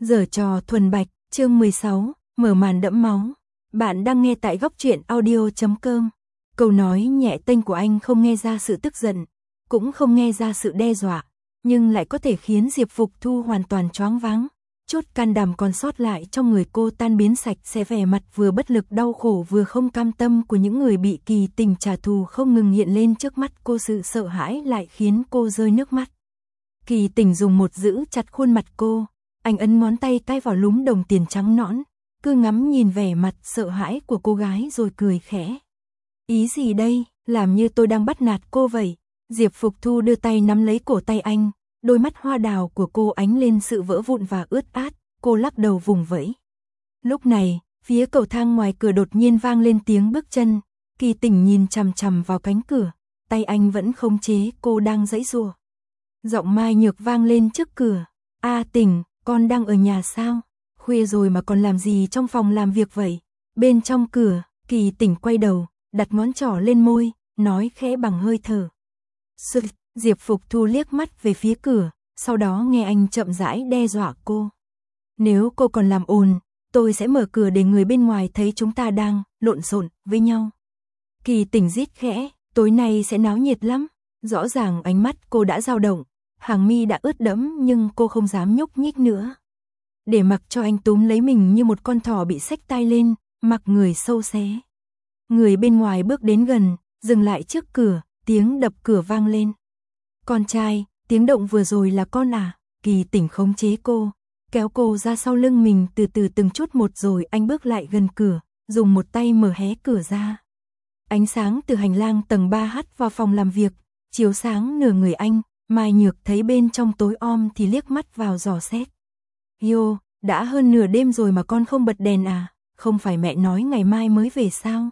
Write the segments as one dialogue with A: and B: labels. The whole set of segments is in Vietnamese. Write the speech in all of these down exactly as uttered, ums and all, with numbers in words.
A: Giở trò thuần bạch, chương mười sáu, mở màn đẫm máu. Bạn đang nghe tại góc truyện audio chấm com. Câu nói nhẹ tênh của anh không nghe ra sự tức giận, cũng không nghe ra sự đe dọa, nhưng lại có thể khiến Diệp Phục Thu hoàn toàn choáng váng. Chút can đảm còn sót lại trong người cô tan biến sạch sẽ, vẻ mặt vừa bất lực đau khổ vừa không cam tâm của những người bị Kỳ Tình trả thù không ngừng hiện lên trước mắt cô. Sự sợ hãi lại khiến cô rơi nước mắt. Kỳ Tình dùng một giữ chặt khuôn mặt cô, anh ấn ngón tay cái vào lúm đồng tiền trắng nõn, cứ ngắm nhìn vẻ mặt sợ hãi của cô gái rồi cười khẽ. Ý gì đây, làm như tôi đang bắt nạt cô vậy. Diệp Phục Thu đưa tay nắm lấy cổ tay anh, đôi mắt hoa đào của cô ánh lên sự vỡ vụn và ướt át, cô lắc đầu vùng vẫy. Lúc này, phía cầu thang ngoài cửa đột nhiên vang lên tiếng bước chân. Kỳ Tình nhìn chằm chằm vào cánh cửa, tay anh vẫn khống chế cô đang giãy giụa. Giọng Mai Nhược vang lên trước cửa. A Tình, con đang ở nhà sao? Khuya rồi mà còn làm gì trong phòng làm việc vậy? Bên trong cửa, Kỳ Tình quay đầu, đặt ngón trỏ lên môi, nói khẽ bằng hơi thở. Sực, Diệp Phục Thu liếc mắt về phía cửa, sau đó nghe anh chậm rãi đe dọa cô. Nếu cô còn làm ồn, tôi sẽ mở cửa để người bên ngoài thấy chúng ta đang lộn xộn với nhau. Kỳ Tình rít khẽ, tối nay sẽ náo nhiệt lắm. Rõ ràng ánh mắt cô đã dao động, hàng mi đã ướt đẫm nhưng cô không dám nhúc nhích nữa. Để mặc cho anh túm lấy mình như một con thỏ bị xách tai lên, mặc người sâu xé. Người bên ngoài bước đến gần, dừng lại trước cửa, tiếng đập cửa vang lên. Con trai, tiếng động vừa rồi là con à? Kỳ Tình khống chế cô, kéo cô ra sau lưng mình từ từ từng chút một rồi anh bước lại gần cửa, dùng một tay mở hé cửa ra. Ánh sáng từ hành lang tầng ba hắt vào phòng làm việc, chiếu sáng nửa người anh. Mai Nhược thấy bên trong tối om thì liếc mắt vào dò xét. Yo, đã hơn nửa đêm rồi mà con không bật đèn à? Không phải mẹ nói ngày mai mới về sao?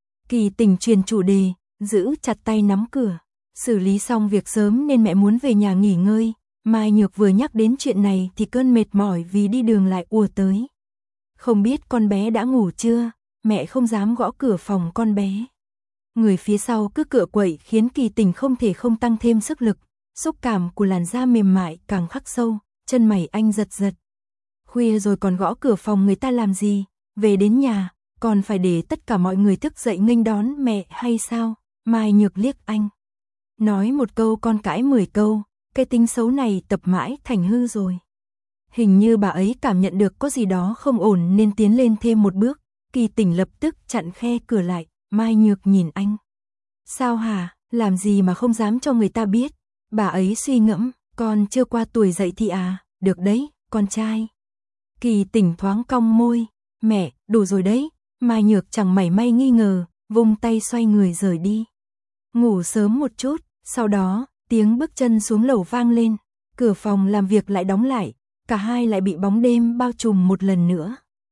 A: Kỳ Tình truyền chủ đề, giữ chặt tay nắm cửa. Xử lý xong việc sớm nên mẹ muốn về nhà nghỉ ngơi. Mai Nhược vừa nhắc đến chuyện này thì cơn mệt mỏi vì đi đường lại ùa tới. Không biết con bé đã ngủ chưa? Mẹ không dám gõ cửa phòng con bé. Người phía sau cứ cựa quậy khiến Kỳ Tình không thể không tăng thêm sức lực. Xúc cảm của làn da mềm mại càng khắc sâu, chân mày anh giật giật. Khuya rồi còn gõ cửa phòng người ta làm gì? Về đến nhà, còn phải để tất cả mọi người thức dậy nghênh đón mẹ hay sao? Mai Nhược liếc anh. Nói một câu con cãi mười câu, cái tính xấu này tập mãi thành hư rồi. Hình như bà ấy cảm nhận được có gì đó không ổn nên tiến lên thêm một bước. Kỳ Tình lập tức chặn khe cửa lại, Mai Nhược nhìn anh. Sao hả, làm gì mà không dám cho người ta biết? Bà ấy suy ngẫm, con chưa qua tuổi dậy thì à, được đấy, con trai. Kỳ Tình thoáng cong môi, mẹ, đủ rồi đấy. Mai Nhược chẳng mảy may nghi ngờ, vung tay xoay người rời đi. Ngủ sớm một chút, sau đó, tiếng bước chân xuống lầu vang lên, cửa phòng làm việc lại đóng lại, cả hai lại bị bóng đêm bao trùm một lần nữa.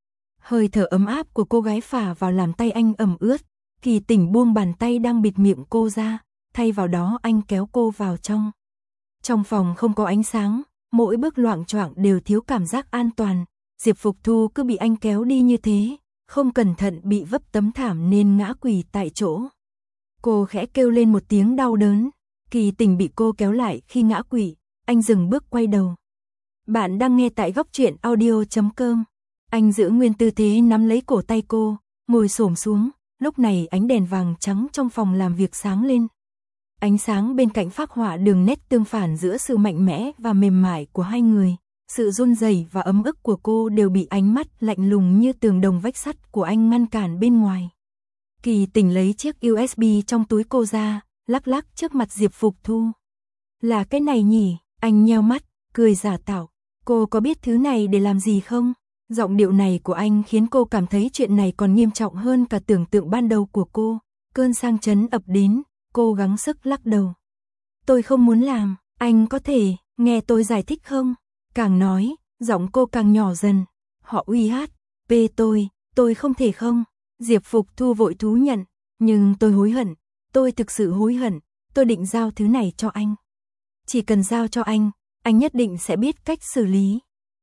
A: Hơi thở ấm áp của cô gái phả vào làm tay anh ẩm ướt, Kỳ Tình buông bàn tay đang bịt miệng cô ra. Thay vào đó anh kéo cô vào trong. Trong phòng không có ánh sáng, mỗi bước loạng choạng đều thiếu cảm giác an toàn. Diệp Phục Thu cứ bị anh kéo đi như thế, không cẩn thận bị vấp tấm thảm nên ngã quỳ tại chỗ. Cô khẽ kêu lên một tiếng đau đớn. Kỳ Tình bị cô kéo lại khi ngã quỵ, anh dừng bước quay đầu. Bạn đang nghe tại góc truyện audio chấm com. Anh giữ nguyên tư thế nắm lấy cổ tay cô, ngồi xổm xuống. Lúc này ánh đèn vàng trắng trong phòng làm việc sáng lên. Ánh sáng bên cạnh phác họa đường nét tương phản giữa sự mạnh mẽ và mềm mại của hai người. Sự run rẩy và ấm ức của cô đều bị ánh mắt lạnh lùng như tường đồng vách sắt của anh ngăn cản bên ngoài. Kỳ Tình lấy chiếc u ét bê trong túi cô ra, lắc lắc trước mặt Diệp Phục Thu. Là cái này nhỉ? Anh nheo mắt, cười giả tạo. Cô có biết thứ này để làm gì không? Giọng điệu này của anh khiến cô cảm thấy chuyện này còn nghiêm trọng hơn cả tưởng tượng ban đầu của cô. Cơn sang chấn ập đến, cô gắng sức lắc đầu. Tôi không muốn làm, anh có thể nghe tôi giải thích không? Càng nói, giọng cô càng nhỏ dần. Họ uy hát, bê tôi, tôi không thể không. Diệp Phục Thu vội thú nhận, nhưng tôi hối hận, tôi thực sự hối hận, tôi định giao thứ này cho anh. Chỉ cần giao cho anh, anh nhất định sẽ biết cách xử lý.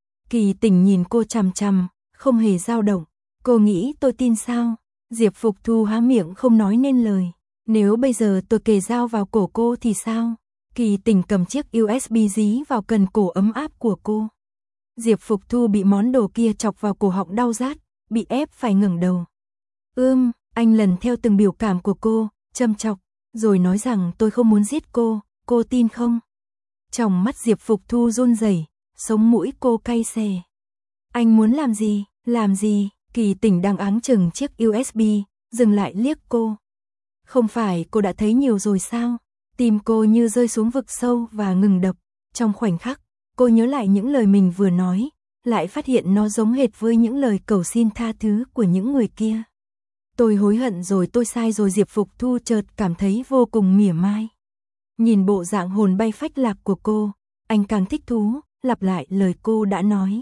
A: Kỳ Tình nhìn cô chằm chằm, không hề dao động. Cô nghĩ tôi tin sao? Diệp Phục Thu há miệng không nói nên lời. Nếu bây giờ tôi kề dao vào cổ cô thì sao? Kỳ Tình cầm chiếc u ét bê dí vào cần cổ ấm áp của cô. Diệp Phục Thu bị món đồ kia chọc vào cổ họng đau rát, bị ép phải ngẩng đầu. Ưm, anh lần theo từng biểu cảm của cô, châm chọc, rồi nói rằng tôi không muốn giết cô, cô tin không? Trong mắt Diệp Phục Thu run rẩy, sống mũi cô cay xè. Anh muốn làm gì, làm gì? Kỳ Tỉnh đang áng chừng chiếc u ét bê, dừng lại liếc cô. Không phải cô đã thấy nhiều rồi sao? Tim cô như rơi xuống vực sâu và ngừng đập. Trong khoảnh khắc, cô nhớ lại những lời mình vừa nói, lại phát hiện nó giống hệt với những lời cầu xin tha thứ của những người kia. Tôi hối hận rồi, tôi sai rồi. Diệp Phục Thu chợt cảm thấy vô cùng mỉa mai. Nhìn bộ dạng hồn bay phách lạc của cô, anh càng thích thú, lặp lại lời cô đã nói.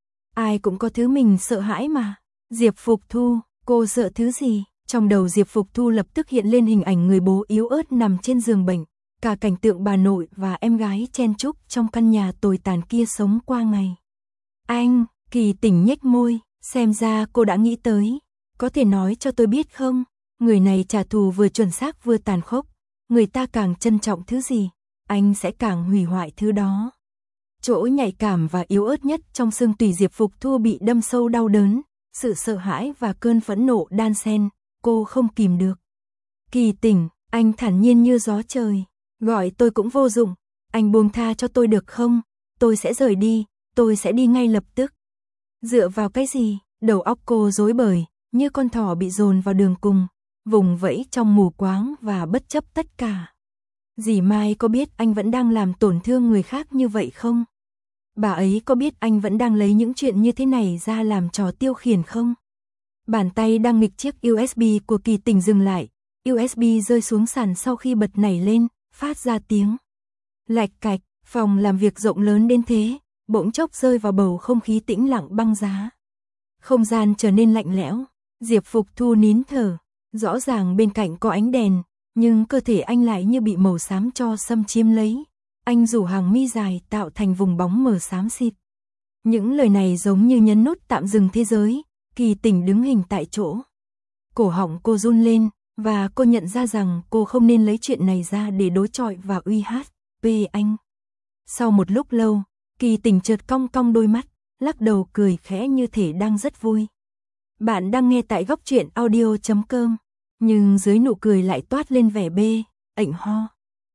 A: Ai cũng có thứ mình sợ hãi mà. Diệp Phục Thu, cô sợ thứ gì? Trong đầu Diệp Phục Thu lập tức hiện lên hình ảnh người bố yếu ớt nằm trên giường bệnh, cả cảnh tượng bà nội và em gái chen chúc trong căn nhà tồi tàn kia sống qua ngày. Anh, Kỳ Tỉnh nhếch môi, xem ra cô đã nghĩ tới. Có thể nói cho tôi biết không, người này trả thù vừa chuẩn xác vừa tàn khốc, người ta càng trân trọng thứ gì, anh sẽ càng hủy hoại thứ đó. Chỗ nhạy cảm và yếu ớt nhất trong xương tủy Diệp Phục Thu bị đâm sâu đau đớn, sự sợ hãi và cơn phẫn nộ đan xen, cô không kìm được. Kỳ Tỉnh, anh thản nhiên như gió trời, gọi tôi cũng vô dụng, anh buông tha cho tôi được không, tôi sẽ rời đi, tôi sẽ đi ngay lập tức. Dựa vào cái gì? Đầu óc cô rối bời, như con thỏ bị dồn vào đường cùng, vùng vẫy trong mù quáng và bất chấp tất cả. Dì Mai có biết anh vẫn đang làm tổn thương người khác như vậy không? Bà ấy có biết anh vẫn đang lấy những chuyện như thế này ra làm trò tiêu khiển không? Bàn tay đang nghịch chiếc u ét bê của Kỳ Tỉnh dừng lại, u ét bê rơi xuống sàn sau khi bật nảy lên, phát ra tiếng lạch cạch. Phòng làm việc rộng lớn đến thế, bỗng chốc rơi vào bầu không khí tĩnh lặng băng giá. Không gian trở nên lạnh lẽo, Diệp Phục Thu nín thở, rõ ràng bên cạnh có ánh đèn, nhưng cơ thể anh lại như bị màu xám tro xâm chiếm lấy. Anh rủ hàng mi dài tạo thành vùng bóng mờ xám xịt. Những lời này giống như nhấn nút tạm dừng thế giới. Kỳ Tỉnh đứng hình tại chỗ. Cổ họng cô run lên, và cô nhận ra rằng cô không nên lấy chuyện này ra để đối chọi và uy hát về anh. Sau một lúc lâu, Kỳ Tỉnh chợt cong cong đôi mắt, lắc đầu cười khẽ như thể đang rất vui. Bạn đang nghe tại góc truyện audio chấm com, nhưng dưới nụ cười lại toát lên vẻ bê, ạnh ho,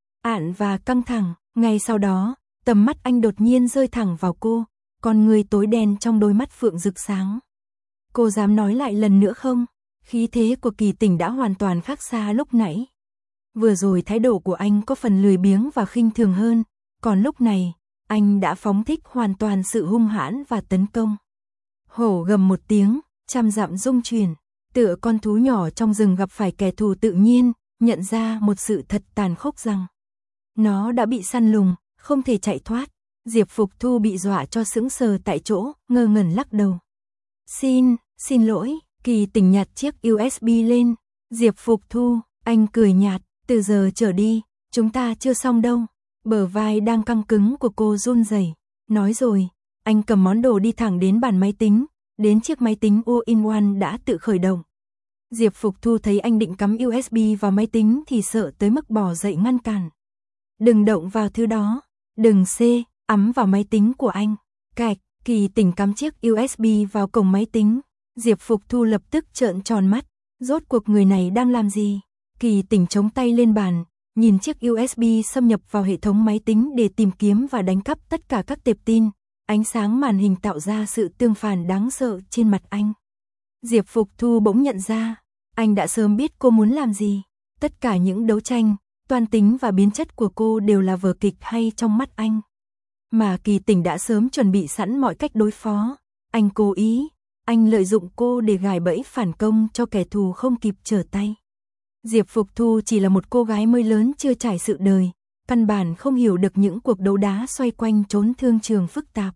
A: ạn và căng thẳng. Ngay sau đó, tầm mắt anh đột nhiên rơi thẳng vào cô, con người tối đen trong đôi mắt phượng rực sáng. Cô dám nói lại lần nữa không? Khí thế của Kỳ Tỉnh đã hoàn toàn khác xa lúc nãy. Vừa rồi thái độ của anh có phần lười biếng và khinh thường hơn, còn lúc này, anh đã phóng thích hoàn toàn sự hung hãn và tấn công. Hổ gầm một tiếng, trăm dặm rung chuyển, tựa con thú nhỏ trong rừng gặp phải kẻ thù tự nhiên, nhận ra một sự thật tàn khốc rằng nó đã bị săn lùng, không thể chạy thoát. Diệp Phục Thu bị dọa cho sững sờ tại chỗ, ngơ ngẩn lắc đầu. Xin, xin lỗi. Kỳ Tỉnh nhặt chiếc u ét bê lên. Diệp Phục Thu, anh cười nhạt, từ giờ trở đi, chúng ta chưa xong đâu. Bờ vai đang căng cứng của cô run rẩy. Nói rồi, anh cầm món đồ đi thẳng đến bàn máy tính, đến chiếc máy tính all-in-one đã tự khởi động. Diệp Phục Thu thấy anh định cắm u ét bê vào máy tính thì sợ tới mức bò dậy ngăn cản. Đừng động vào thứ đó, đừng xê, ắm vào máy tính của anh. Cạch, Kỳ Tỉnh cắm chiếc u ét bê vào cổng máy tính. Diệp Phục Thu lập tức trợn tròn mắt, rốt cuộc người này đang làm gì? Kỳ Tỉnh chống tay lên bàn, nhìn chiếc u ét bê xâm nhập vào hệ thống máy tính để tìm kiếm và đánh cắp tất cả các tệp tin. Ánh sáng màn hình tạo ra sự tương phản đáng sợ trên mặt anh. Diệp Phục Thu bỗng nhận ra, anh đã sớm biết cô muốn làm gì. Tất cả những đấu tranh, toan tính và biến chất của cô đều là vở kịch hay trong mắt anh. Mà Kỳ Tỉnh đã sớm chuẩn bị sẵn mọi cách đối phó. Anh cố ý, anh lợi dụng cô để gài bẫy phản công cho kẻ thù không kịp trở tay. Diệp Phục Thu chỉ là một cô gái mới lớn chưa trải sự đời, căn bản không hiểu được những cuộc đấu đá xoay quanh chốn thương trường phức tạp.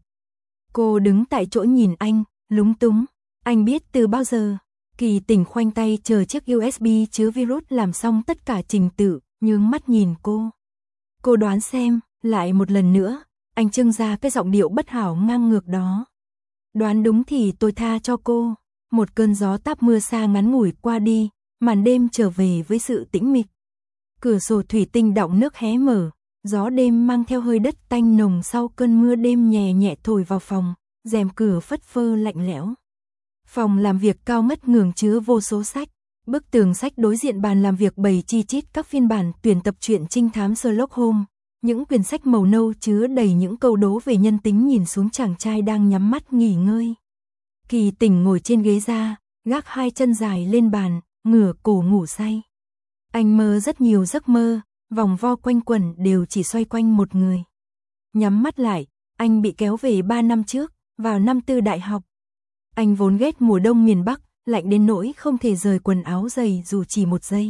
A: Cô đứng tại chỗ nhìn anh, lúng túng. Anh biết từ bao giờ? Kỳ Tỉnh khoanh tay chờ chiếc u ét bê chứa virus làm xong tất cả trình tự, nhướng mắt nhìn cô. Cô đoán xem, lại một lần nữa, anh trưng ra cái giọng điệu bất hảo ngang ngược đó. Đoán đúng thì tôi tha cho cô. Một cơn gió táp mưa xa ngắn ngủi qua đi, màn đêm trở về với sự tĩnh mịch. Cửa sổ thủy tinh đọng nước hé mở, gió đêm mang theo hơi đất tanh nồng sau cơn mưa đêm nhẹ nhẹ thổi vào phòng, rèm cửa phất phơ lạnh lẽo. Phòng làm việc cao ngất ngường chứa vô số sách. Bức tường sách đối diện bàn làm việc bày chi chít các phiên bản tuyển tập truyện trinh thám Sherlock Holmes. Những quyển sách màu nâu chứa đầy những câu đố về nhân tính nhìn xuống chàng trai đang nhắm mắt nghỉ ngơi. Kỳ Tỉnh ngồi trên ghế da, gác hai chân dài lên bàn, ngửa cổ ngủ say. Anh mơ rất nhiều giấc mơ, vòng vo quanh quẩn đều chỉ xoay quanh một người. Nhắm mắt lại, anh bị kéo về ba năm trước, vào năm tư đại học. Anh vốn ghét mùa đông miền Bắc, lạnh đến nỗi không thể rời quần áo dày dù chỉ một giây.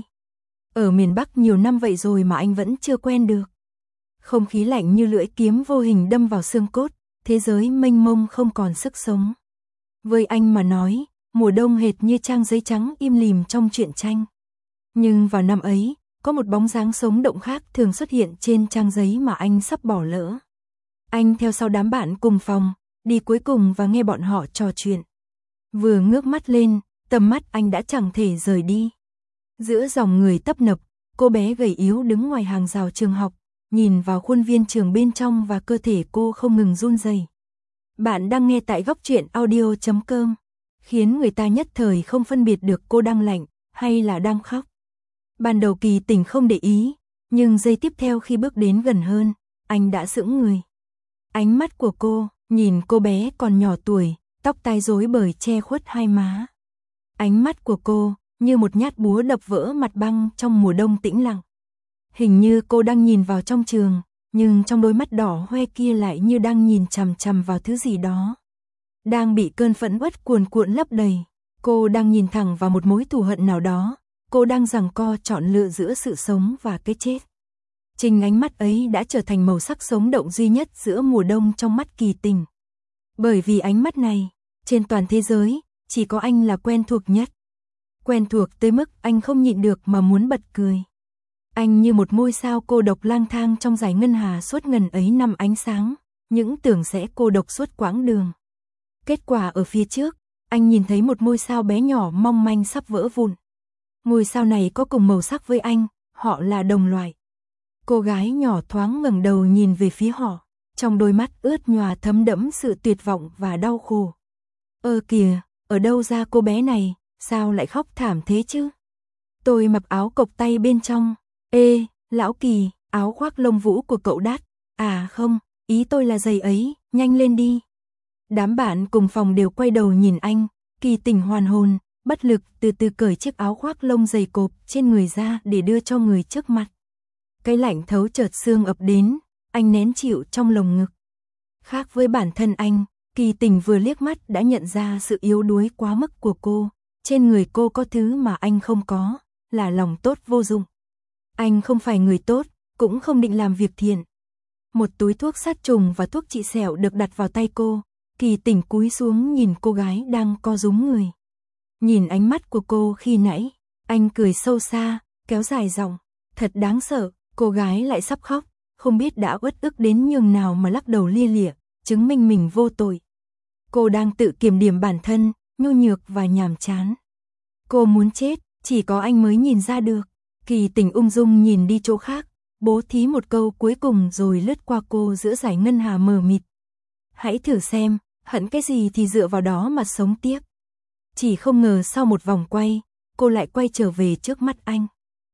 A: Ở miền Bắc nhiều năm vậy rồi mà anh vẫn chưa quen được. Không khí lạnh như lưỡi kiếm vô hình đâm vào xương cốt, thế giới mênh mông không còn sức sống. Với anh mà nói, mùa đông hệt như trang giấy trắng im lìm trong truyện tranh. Nhưng vào năm ấy, có một bóng dáng sống động khác thường xuất hiện trên trang giấy mà anh sắp bỏ lỡ. Anh theo sau đám bạn cùng phòng, đi cuối cùng và nghe bọn họ trò chuyện. Vừa ngước mắt lên, tầm mắt anh đã chẳng thể rời đi. Giữa dòng người tấp nập, cô bé gầy yếu đứng ngoài hàng rào trường học, nhìn vào khuôn viên trường bên trong và cơ thể cô không ngừng run rẩy. Bạn đang nghe tại góc truyện audio chấm com, khiến người ta nhất thời không phân biệt được cô đang lạnh hay là đang khóc. Ban đầu Kỳ Tỉnh không để ý, nhưng giây tiếp theo khi bước đến gần hơn, anh đã sững người. Ánh mắt của cô, nhìn cô bé còn nhỏ tuổi, tóc tai rối bời che khuất hai má. Ánh mắt của cô, như một nhát búa đập vỡ mặt băng trong mùa đông tĩnh lặng. Hình như cô đang nhìn vào trong trường, nhưng trong đôi mắt đỏ hoe kia lại như đang nhìn chằm chằm vào thứ gì đó. Đang bị cơn phẫn uất cuồn cuộn lấp đầy, cô đang nhìn thẳng vào một mối thù hận nào đó, cô đang giằng co chọn lựa giữa sự sống và cái chết. Chính ánh mắt ấy đã trở thành màu sắc sống động duy nhất giữa mùa đông trong mắt Kỳ Tỉnh. Bởi vì ánh mắt này, trên toàn thế giới, chỉ có anh là quen thuộc nhất. Quen thuộc tới mức anh không nhịn được mà muốn bật cười. Anh như một ngôi sao cô độc lang thang trong dải ngân hà suốt ngần ấy năm ánh sáng, những tưởng sẽ cô độc suốt quãng đường. Kết quả ở phía trước, anh nhìn thấy một ngôi sao bé nhỏ mong manh sắp vỡ vụn. Ngôi sao này có cùng màu sắc với anh, họ là đồng loại. Cô gái nhỏ thoáng ngẩng đầu nhìn về phía họ, trong đôi mắt ướt nhòa thấm đẫm sự tuyệt vọng và đau khổ. Ơ kìa, ở đâu ra cô bé này, sao lại khóc thảm thế chứ? Tôi mặc áo cộc tay bên trong. Ê, lão Kỳ, áo khoác lông vũ của cậu đắt. À không, ý tôi là giày ấy, nhanh lên đi. Đám bạn cùng phòng đều quay đầu nhìn anh, Kỳ Tỉnh hoàn hồn, bất lực từ từ cởi chiếc áo khoác lông dày cộp trên người ra để đưa cho người trước mặt. Cái lạnh thấu chợt xương ập đến, anh nén chịu trong lồng ngực. Khác với bản thân anh, Kỳ Tỉnh vừa liếc mắt đã nhận ra sự yếu đuối quá mức của cô. Trên người cô có thứ mà anh không có, là lòng tốt vô dụng. Anh không phải người tốt, cũng không định làm việc thiện. Một túi thuốc sát trùng và thuốc trị sẹo được đặt vào tay cô. Kỳ Tỉnh cúi xuống nhìn cô gái đang co rúm người. Nhìn ánh mắt của cô khi nãy, anh cười sâu xa, kéo dài giọng. Thật đáng sợ, cô gái lại sắp khóc, không biết đã uất ức đến nhường nào mà lắc đầu lia lịa, chứng minh mình vô tội. Cô đang tự kiểm điểm bản thân, nhu nhược và nhàm chán. Cô muốn chết, chỉ có anh mới nhìn ra được. Kỳ Tỉnh ung dung nhìn đi chỗ khác, bố thí một câu cuối cùng rồi lướt qua cô giữa dải ngân hà mờ mịt. Hãy thử xem, hận cái gì thì dựa vào đó mà sống tiếp. Chỉ không ngờ sau một vòng quay, cô lại quay trở về trước mắt anh.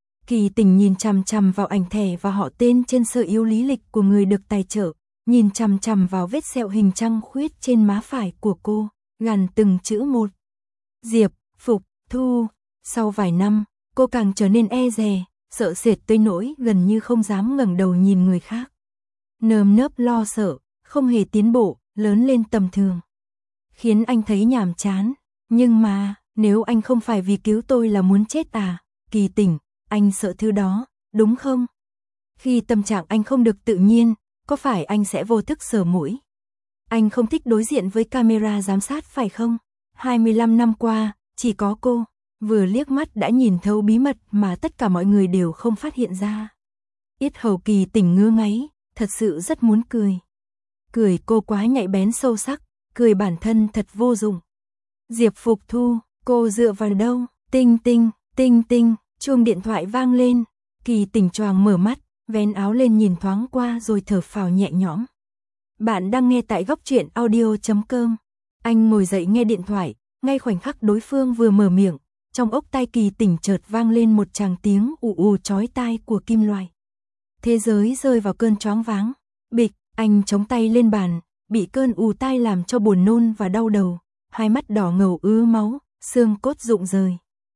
A: Kỳ Tỉnh nhìn chằm chằm vào ảnh thẻ và họ tên trên sơ yếu lý lịch của người được tài trợ, nhìn chằm chằm vào vết sẹo hình trăng khuyết trên má phải của cô, gằn từng chữ một. Diệp, Phục, Thu. Sau vài năm, cô càng trở nên e dè, sợ sệt tới nỗi gần như không dám ngẩng đầu nhìn người khác. Nơm nớp lo sợ, không hề tiến bộ, lớn lên tầm thường. Khiến anh thấy nhàm chán. Nhưng mà, nếu anh không phải vì cứu tôi là muốn chết à, Kỳ Tỉnh, anh sợ thứ đó, đúng không? Khi tâm trạng anh không được tự nhiên, có phải anh sẽ vô thức sờ mũi? Anh không thích đối diện với camera giám sát phải không? hai mươi lăm năm qua, chỉ có cô, vừa liếc mắt đã nhìn thấu bí mật mà tất cả mọi người đều không phát hiện ra. Yết hầu Kỳ Tỉnh ngứa ngáy, thật sự rất muốn cười. Cười cô quá nhạy bén sâu sắc, cười bản thân thật vô dụng. Diệp Phục Thu, cô dựa vào đâu? Tinh tinh, tinh tinh, chuông điện thoại vang lên. Kỳ Tỉnh choàng mở mắt, vén áo lên nhìn thoáng qua rồi thở phào nhẹ nhõm. Bạn đang nghe tại góc truyện audio chấm com. Anh ngồi dậy nghe điện thoại, ngay khoảnh khắc đối phương vừa mở miệng, trong ốc tai Kỳ Tỉnh chợt vang lên một tràng tiếng ù ù chói tai của kim loại. Thế giới rơi vào cơn choáng váng. Bịch, anh chống tay lên bàn, bị cơn ù tai làm cho buồn nôn và đau đầu, hai mắt đỏ ngầu ứ máu, xương cốt rụng rời.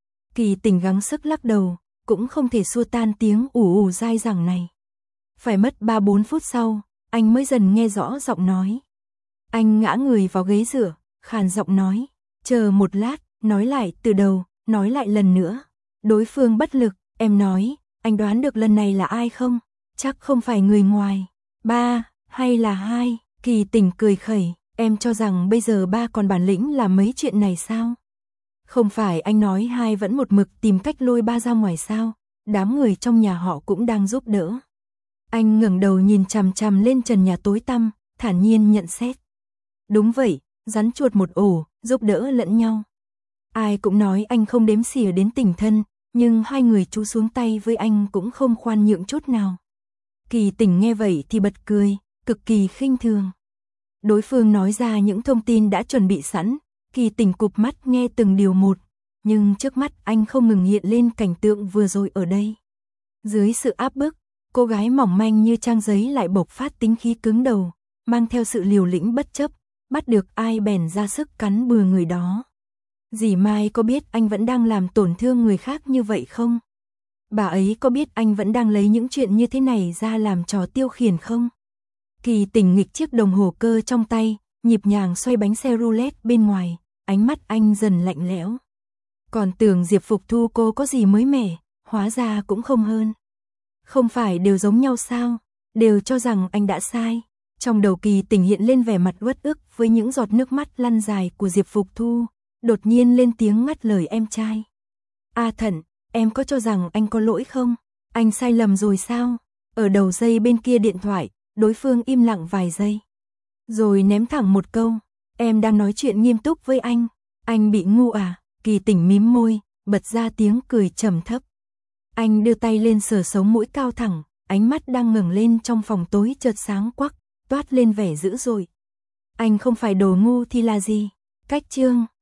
A: Kỳ Tỉnh gắng sức lắc đầu, cũng không thể xua tan tiếng ù ù dai dẳng này. Phải mất ba bốn phút sau, anh mới dần nghe rõ giọng nói. Anh ngã người vào ghế dựa, khàn giọng nói, chờ một lát, nói lại từ đầu, nói lại lần nữa. Đối phương bất lực, em nói, anh đoán được lần này là ai không? Chắc không phải người ngoài. Ba, hay là hai? Kỳ Tỉnh cười khẩy, em cho rằng bây giờ ba còn bản lĩnh làm mấy chuyện này sao? Không phải anh nói hai vẫn một mực tìm cách lôi ba ra ngoài sao? Đám người trong nhà họ cũng đang giúp đỡ. Anh ngẩng đầu nhìn chằm chằm lên trần nhà tối tăm, thản nhiên nhận xét. Đúng vậy, rắn chuột một ổ, giúp đỡ lẫn nhau. Ai cũng nói anh không đếm xỉa đến tình thân, nhưng hai người chú xuống tay với anh cũng không khoan nhượng chút nào. Kỳ Tỉnh nghe vậy thì bật cười, cực kỳ khinh thường. Đối phương nói ra những thông tin đã chuẩn bị sẵn, Kỳ Tỉnh cụp mắt nghe từng điều một, nhưng trước mắt anh không ngừng hiện lên cảnh tượng vừa rồi ở đây. Dưới sự áp bức, cô gái mỏng manh như trang giấy lại bộc phát tính khí cứng đầu, mang theo sự liều lĩnh bất chấp, bắt được ai bèn ra sức cắn bừa người đó. Dì Mai có biết anh vẫn đang làm tổn thương người khác như vậy không? Bà ấy có biết anh vẫn đang lấy những chuyện như thế này ra làm trò tiêu khiển không? Kỳ Tỉnh nghịch chiếc đồng hồ cơ trong tay, nhịp nhàng xoay bánh xe roulette bên ngoài, ánh mắt anh dần lạnh lẽo. Còn tưởng Diệp Phục Thu cô có gì mới mẻ, hóa ra cũng không hơn. Không phải đều giống nhau sao? Đều cho rằng anh đã sai. Trong đầu Kỳ Tỉnh hiện lên vẻ mặt uất ức với những giọt nước mắt lăn dài của Diệp Phục Thu, đột nhiên lên tiếng ngắt lời em trai. A Thận, em có cho rằng anh có lỗi không? Anh sai lầm rồi sao? Ở đầu dây bên kia điện thoại, đối phương im lặng vài giây. Rồi ném thẳng một câu, em đang nói chuyện nghiêm túc với anh. Anh bị ngu à? Kỳ Tỉnh mím môi, bật ra tiếng cười trầm thấp. Anh đưa tay lên sờ sống mũi cao thẳng, ánh mắt đang ngẩng lên trong phòng tối chợt sáng quắc, toát lên vẻ dữ dội. Anh không phải đồ ngu thì là gì? Cách chương